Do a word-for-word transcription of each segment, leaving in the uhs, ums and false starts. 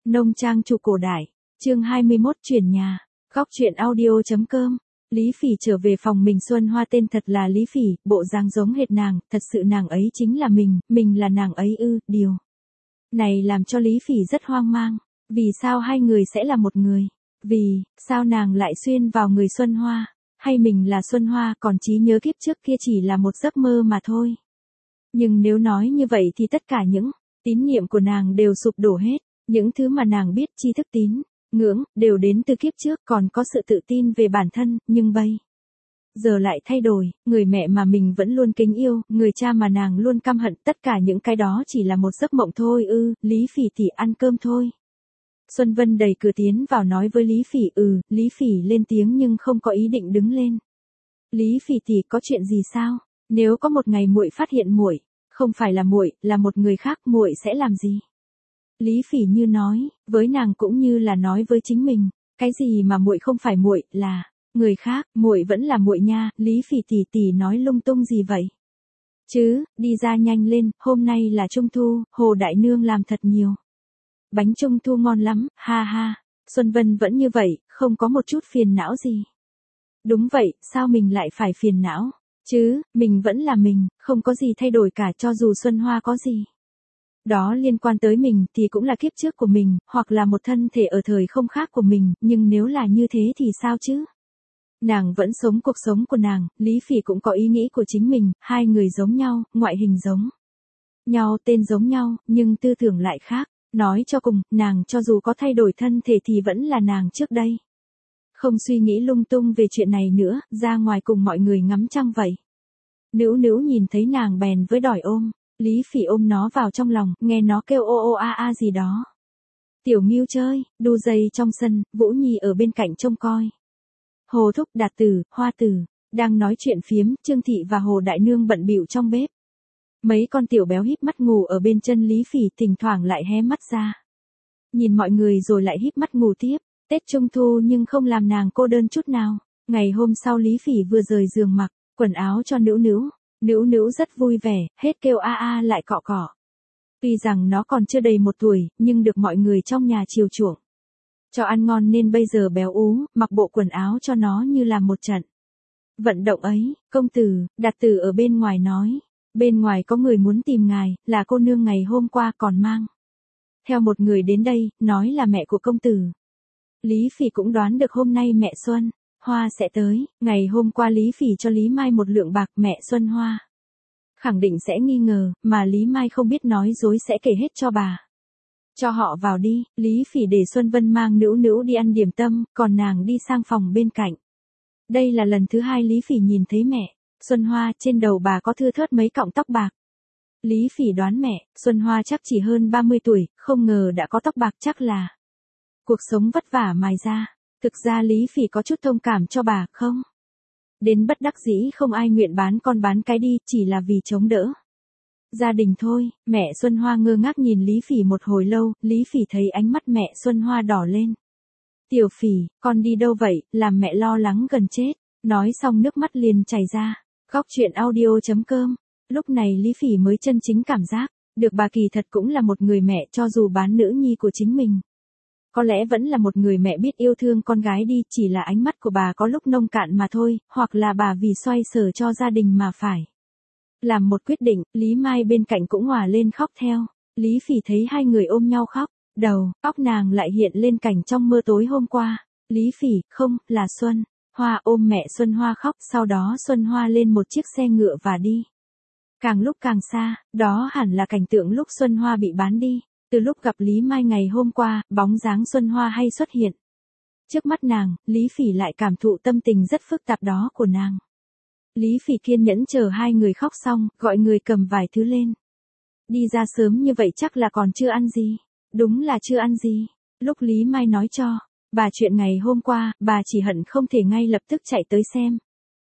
Nông trang chủ cổ đại, chương hai mươi mốt chuyển nhà, góc truyện audio.com. Lý Phỉ trở về phòng mình. Xuân Hoa tên thật là Lý Phỉ, bộ dáng giống hệt nàng, thật sự nàng ấy chính là mình, mình là nàng ấy ư, điều này làm cho Lý Phỉ rất hoang mang. Vì sao hai người sẽ là một người? Vì sao nàng lại xuyên vào người Xuân Hoa? Hay mình là Xuân Hoa, còn trí nhớ kiếp trước kia chỉ là một giấc mơ mà thôi? Nhưng nếu nói như vậy thì tất cả những tín niệm của nàng đều sụp đổ hết. Những thứ mà nàng biết, tri thức, tín ngưỡng, đều đến từ kiếp trước, còn có sự tự tin về bản thân, nhưng bây giờ lại thay đổi. Người mẹ mà mình vẫn luôn kính yêu, người cha mà nàng luôn căm hận, tất cả những cái đó chỉ là một giấc mộng thôi ư. Lý Phỉ tỷ, ăn cơm thôi. Xuân Vân đẩy cửa tiến vào nói với Lý Phỉ. Ừ, Lý Phỉ lên tiếng nhưng không có ý định đứng lên. Lý Phỉ tỷ, có chuyện gì sao? Nếu có một ngày muội phát hiện muội không phải là muội, là một người khác, muội sẽ làm gì? Lý Phỉ như nói với nàng cũng như là nói với chính mình, cái gì mà muội không phải muội, là người khác, muội vẫn là muội nha. Lý Phỉ tỷ tỷ nói lung tung gì vậy? Chứ, đi ra nhanh lên, hôm nay là Trung thu, Hồ đại nương làm thật nhiều bánh Trung thu ngon lắm, ha ha. Xuân Vân vẫn như vậy, không có một chút phiền não gì. Đúng vậy, sao mình lại phải phiền não? Chứ, mình vẫn là mình, không có gì thay đổi cả, cho dù Xuân Hoa có gì đó liên quan tới mình thì cũng là kiếp trước của mình, hoặc là một thân thể ở thời không khác của mình, nhưng nếu là như thế thì sao chứ? Nàng vẫn sống cuộc sống của nàng, Lý Phỉ cũng có ý nghĩ của chính mình, hai người giống nhau, ngoại hình giống nhau, tên giống nhau, nhưng tư tưởng lại khác. Nói cho cùng, nàng cho dù có thay đổi thân thể thì vẫn là nàng trước đây. Không suy nghĩ lung tung về chuyện này nữa, ra ngoài cùng mọi người ngắm trăng vậy. Nữu Nữu nhìn thấy nàng bèn với đòi ôm. Lý Phỉ ôm nó vào trong lòng, nghe nó kêu ô ô a a gì đó. Tiểu Ngưu chơi, đu dây trong sân, Vũ Nhi ở bên cạnh trông coi. Hồ Thúc, Đạt Tử, Hoa Tử đang nói chuyện phiếm, Trương Thị và Hồ đại nương bận bịu trong bếp. Mấy con tiểu béo híp mắt ngủ ở bên chân Lý Phỉ, thỉnh thoảng lại hé mắt ra nhìn mọi người rồi lại híp mắt ngủ tiếp. Tết Trung thu nhưng không làm nàng cô đơn chút nào. Ngày hôm sau Lý Phỉ vừa rời giường mặc quần áo cho Nữu Nữu. Nữu Nữu rất vui vẻ, hết kêu a a lại cọ cọ. Tuy rằng nó còn chưa đầy một tuổi, nhưng được mọi người trong nhà chiều chuộng cho ăn ngon nên bây giờ béo ú, mặc bộ quần áo cho nó như là một trận vận động ấy. Công tử, Đạt Tử ở bên ngoài nói, bên ngoài có người muốn tìm ngài, là cô nương ngày hôm qua còn mang theo một người đến đây, nói là mẹ của công tử. Lý Phỉ cũng đoán được hôm nay mẹ Xuân Hoa sẽ tới. Ngày hôm qua Lý Phỉ cho Lý Mai một lượng bạc, mẹ Xuân Hoa khẳng định sẽ nghi ngờ, mà Lý Mai không biết nói dối sẽ kể hết cho bà. Cho họ vào đi. Lý Phỉ để Xuân Vân mang Nữu Nữu đi ăn điểm tâm, còn nàng đi sang phòng bên cạnh. Đây là lần thứ hai Lý Phỉ nhìn thấy mẹ Xuân Hoa, trên đầu bà có thưa thớt mấy cọng tóc bạc. Lý Phỉ đoán mẹ Xuân Hoa chắc chỉ hơn ba mươi tuổi, không ngờ đã có tóc bạc, chắc là cuộc sống vất vả mài ra. Thực ra Lý Phỉ có chút thông cảm cho bà, không đến bất đắc dĩ không ai nguyện bán con bán cái đi, chỉ là vì chống đỡ gia đình thôi. Mẹ Xuân Hoa ngơ ngác nhìn Lý Phỉ một hồi lâu, Lý Phỉ thấy ánh mắt mẹ Xuân Hoa đỏ lên. Tiểu Phỉ, con đi đâu vậy, làm mẹ lo lắng gần chết. Nói xong nước mắt liền chảy ra. Góc truyện audio.com. Lúc này Lý Phỉ mới chân chính cảm giác được bà kỳ thật cũng là một người mẹ, cho dù bán nữ nhi của chính mình. Có lẽ vẫn là một người mẹ biết yêu thương con gái đi, chỉ là ánh mắt của bà có lúc nông cạn mà thôi, hoặc là bà vì xoay sở cho gia đình mà phải làm một quyết định. Lý Mai bên cạnh cũng òa lên khóc theo. Lý Phỉ thấy hai người ôm nhau khóc, đầu óc nàng lại hiện lên cảnh trong mơ tối hôm qua. Lý Phỉ, không, là Xuân Hoa ôm mẹ Xuân Hoa khóc, sau đó Xuân Hoa lên một chiếc xe ngựa và đi. Càng lúc càng xa, đó hẳn là cảnh tượng lúc Xuân Hoa bị bán đi. Từ lúc gặp Lý Mai ngày hôm qua, bóng dáng Xuân Hoa hay xuất hiện trước mắt nàng, Lý Phỉ lại cảm thụ tâm tình rất phức tạp đó của nàng. Lý Phỉ kiên nhẫn chờ hai người khóc xong, gọi người cầm vài thứ lên. Đi ra sớm như vậy chắc là còn chưa ăn gì. Đúng là chưa ăn gì. Lúc Lý Mai nói cho bà chuyện ngày hôm qua, bà chỉ hận không thể ngay lập tức chạy tới xem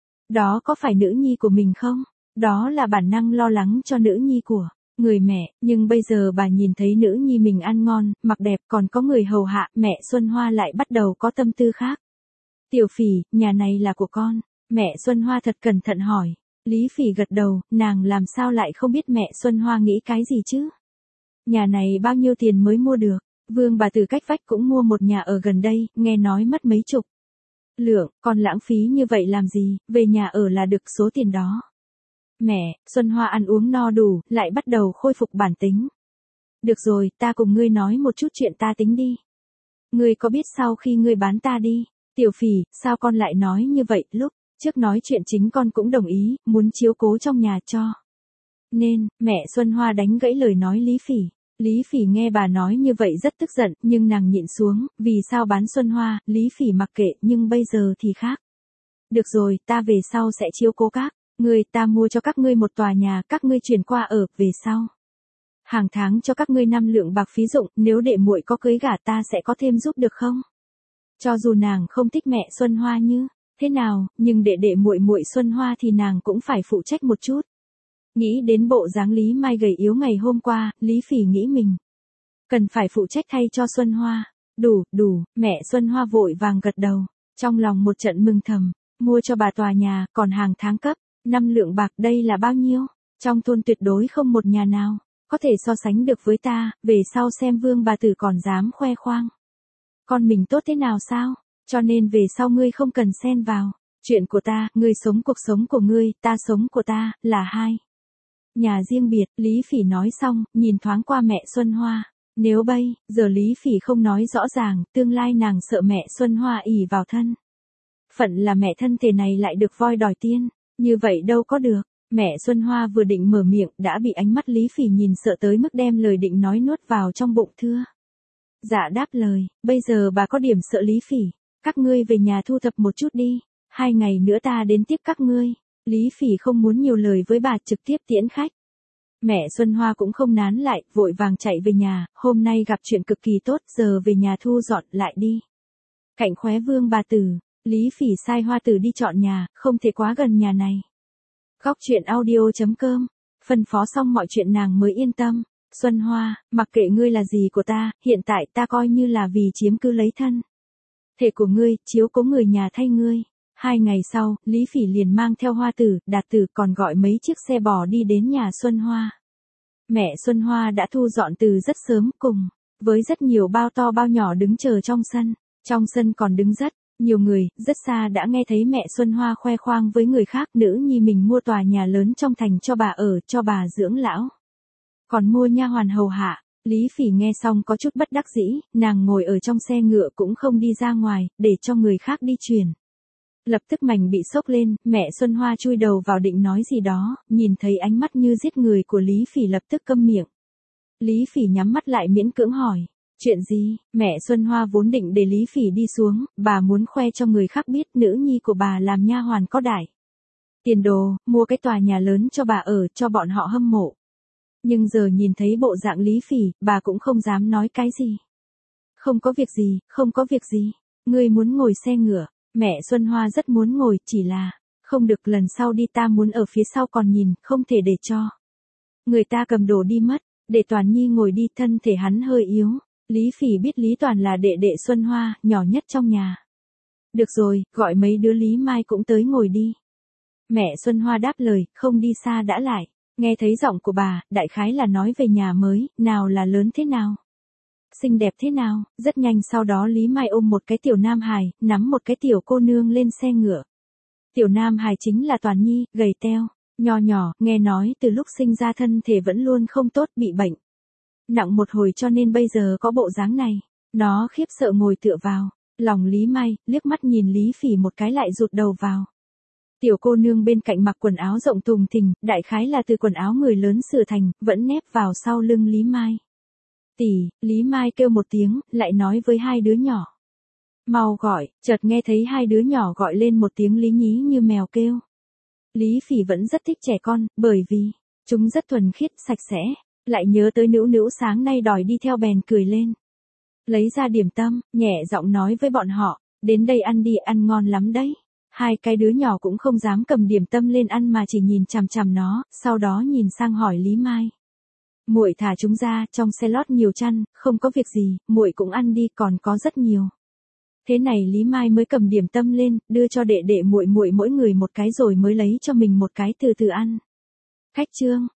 đó có phải nữ nhi của mình không. Đó là bản năng lo lắng cho nữ nhi của người mẹ, nhưng bây giờ bà nhìn thấy nữ nhi mình ăn ngon, mặc đẹp, còn có người hầu hạ, mẹ Xuân Hoa lại bắt đầu có tâm tư khác. Tiểu Phỉ, nhà này là của con. Mẹ Xuân Hoa thật cẩn thận hỏi. Lý Phỉ gật đầu, nàng làm sao lại không biết mẹ Xuân Hoa nghĩ cái gì chứ. Nhà này bao nhiêu tiền mới mua được? Vương bà từ cách vách cũng mua một nhà ở gần đây, nghe nói mất mấy chục lượng, còn lãng phí như vậy làm gì, về nhà ở là được số tiền đó. Mẹ, Xuân Hoa ăn uống no đủ, lại bắt đầu khôi phục bản tính. Được rồi, ta cùng ngươi nói một chút chuyện ta tính đi. Ngươi có biết sau khi ngươi bán ta đi, Tiểu Phỉ, sao con lại nói như vậy, lúc trước nói chuyện chính con cũng đồng ý, muốn chiếu cố trong nhà cho. Nên, mẹ Xuân Hoa đánh gãy lời nói Lý Phỉ. Lý Phỉ nghe bà nói như vậy rất tức giận, nhưng nàng nhịn xuống, vì sao bán Xuân Hoa, Lý Phỉ mặc kệ, nhưng bây giờ thì khác. Được rồi, ta về sau sẽ chiếu cố các ngươi, ta mua cho các ngươi một tòa nhà, các ngươi chuyển qua ở, về sau. Hàng tháng cho các ngươi năm lượng bạc phí dụng, nếu đệ muội có cưới gả ta sẽ có thêm giúp được không? Cho dù nàng không thích mẹ Xuân Hoa như thế nào, nhưng đệ đệ muội muội Xuân Hoa thì nàng cũng phải phụ trách một chút. Nghĩ đến bộ dáng Lý Mai gầy yếu ngày hôm qua, Lý Phỉ nghĩ mình cần phải phụ trách thay cho Xuân Hoa. Đủ, đủ, mẹ Xuân Hoa vội vàng gật đầu, trong lòng một trận mừng thầm, mua cho bà tòa nhà, còn hàng tháng cấp năm lượng bạc, đây là bao nhiêu? Trong thôn tuyệt đối không một nhà nào có thể so sánh được với ta, về sau xem Vương bà tử còn dám khoe khoang. Con mình tốt thế nào sao? Cho nên về sau ngươi không cần xen vào chuyện của ta, ngươi sống cuộc sống của ngươi, ta sống của ta, là hai nhà riêng biệt. Lý Phỉ nói xong, nhìn thoáng qua mẹ Xuân Hoa. Nếu bây giờ Lý Phỉ không nói rõ ràng, tương lai nàng sợ mẹ Xuân Hoa ỷ vào thân phận là mẹ thân thể này lại được voi đòi tiên, như vậy đâu có được. Mẹ Xuân Hoa vừa định mở miệng, đã bị ánh mắt Lý Phỉ nhìn sợ tới mức đem lời định nói nuốt vào trong bụng thưa. Dạ đáp lời, bây giờ bà có điểm sợ Lý Phỉ, các ngươi về nhà thu thập một chút đi, hai ngày nữa ta đến tiếp các ngươi. Lý Phỉ không muốn nhiều lời với bà, trực tiếp tiễn khách. Mẹ Xuân Hoa cũng không nán lại, vội vàng chạy về nhà, hôm nay gặp chuyện cực kỳ tốt, giờ về nhà thu dọn lại đi. Cạnh khóe Vương bà tử, Lý Phỉ sai Hoa tử đi chọn nhà, không thể quá gần nhà này. Góc truyện audio chấm com, phân phó xong mọi chuyện nàng mới yên tâm. Xuân Hoa, mặc kệ ngươi là gì của ta, hiện tại ta coi như là vì chiếm cứ lấy thân thể của ngươi, chiếu cố người nhà thay ngươi. Hai ngày sau, Lý Phỉ liền mang theo Hoa tử, Đạt tử, còn gọi mấy chiếc xe bò đi đến nhà Xuân Hoa. Mẹ Xuân Hoa đã thu dọn từ rất sớm, cùng với rất nhiều bao to bao nhỏ đứng chờ trong sân. Trong sân còn đứng rất nhiều người, rất xa đã nghe thấy mẹ Xuân Hoa khoe khoang với người khác, nữ nhi mình mua tòa nhà lớn trong thành cho bà ở, cho bà dưỡng lão. Còn mua nha hoàn hầu hạ. Lý Phỉ nghe xong có chút bất đắc dĩ, nàng ngồi ở trong xe ngựa cũng không đi ra ngoài, để cho người khác đi truyền. Lập tức mảnh bị sốc lên, mẹ Xuân Hoa chui đầu vào định nói gì đó, nhìn thấy ánh mắt như giết người của Lý Phỉ lập tức câm miệng. Lý Phỉ nhắm mắt lại miễn cưỡng hỏi, chuyện gì? Mẹ Xuân Hoa vốn định để Lý Phỉ đi xuống, bà muốn khoe cho người khác biết nữ nhi của bà làm nha hoàn có đại tiền đồ, mua cái tòa nhà lớn cho bà ở, cho bọn họ hâm mộ. Nhưng giờ nhìn thấy bộ dạng Lý Phỉ, bà cũng không dám nói cái gì. Không có việc gì, không có việc gì. Ngươi muốn ngồi xe ngựa. Mẹ Xuân Hoa rất muốn ngồi, chỉ là, không được, lần sau đi ta muốn ở phía sau còn nhìn, không thể để cho người ta cầm đồ đi mất, để Toàn Nhi ngồi đi, thân thể hắn hơi yếu. Lý Phỉ biết Lý Toàn là đệ đệ Xuân Hoa, nhỏ nhất trong nhà. Được rồi, gọi mấy đứa Lý Mai cũng tới ngồi đi. Mẹ Xuân Hoa đáp lời, không đi xa đã lại. Nghe thấy giọng của bà, đại khái là nói về nhà mới, nào là lớn thế nào, xinh đẹp thế nào. Rất nhanh sau đó Lý Mai ôm một cái tiểu nam hài, nắm một cái tiểu cô nương lên xe ngựa. Tiểu nam hài chính là Toàn Nhi, gầy teo, nho nhỏ, nghe nói từ lúc sinh ra thân thể vẫn luôn không tốt, bị bệnh nặng một hồi cho nên bây giờ có bộ dáng này. Nó khiếp sợ ngồi tựa vào lòng Lý Mai, liếc mắt nhìn Lý Phỉ một cái lại rụt đầu vào. Tiểu cô nương bên cạnh mặc quần áo rộng thùng thình, đại khái là từ quần áo người lớn sửa thành, vẫn nép vào sau lưng Lý Mai. Tỷ, Lý Mai kêu một tiếng, lại nói với hai đứa nhỏ. Mau gọi, chợt nghe thấy hai đứa nhỏ gọi lên một tiếng Lý Nhí như mèo kêu. Lý Phỉ vẫn rất thích trẻ con, bởi vì chúng rất thuần khiết, sạch sẽ. Lại nhớ tới Nữu Nữu sáng nay đòi đi theo bèn cười lên. Lấy ra điểm tâm, nhẹ giọng nói với bọn họ, đến đây ăn đi, ăn ngon lắm đấy. Hai cái đứa nhỏ cũng không dám cầm điểm tâm lên ăn mà chỉ nhìn chằm chằm nó, sau đó nhìn sang hỏi Lý Mai. Muội thả chúng ra, trong xe lót nhiều chăn, không có việc gì, muội cũng ăn đi, còn có rất nhiều. Thế này Lý Mai mới cầm điểm tâm lên, đưa cho đệ đệ muội muội mỗi người một cái rồi mới lấy cho mình một cái từ từ ăn. Khách trương,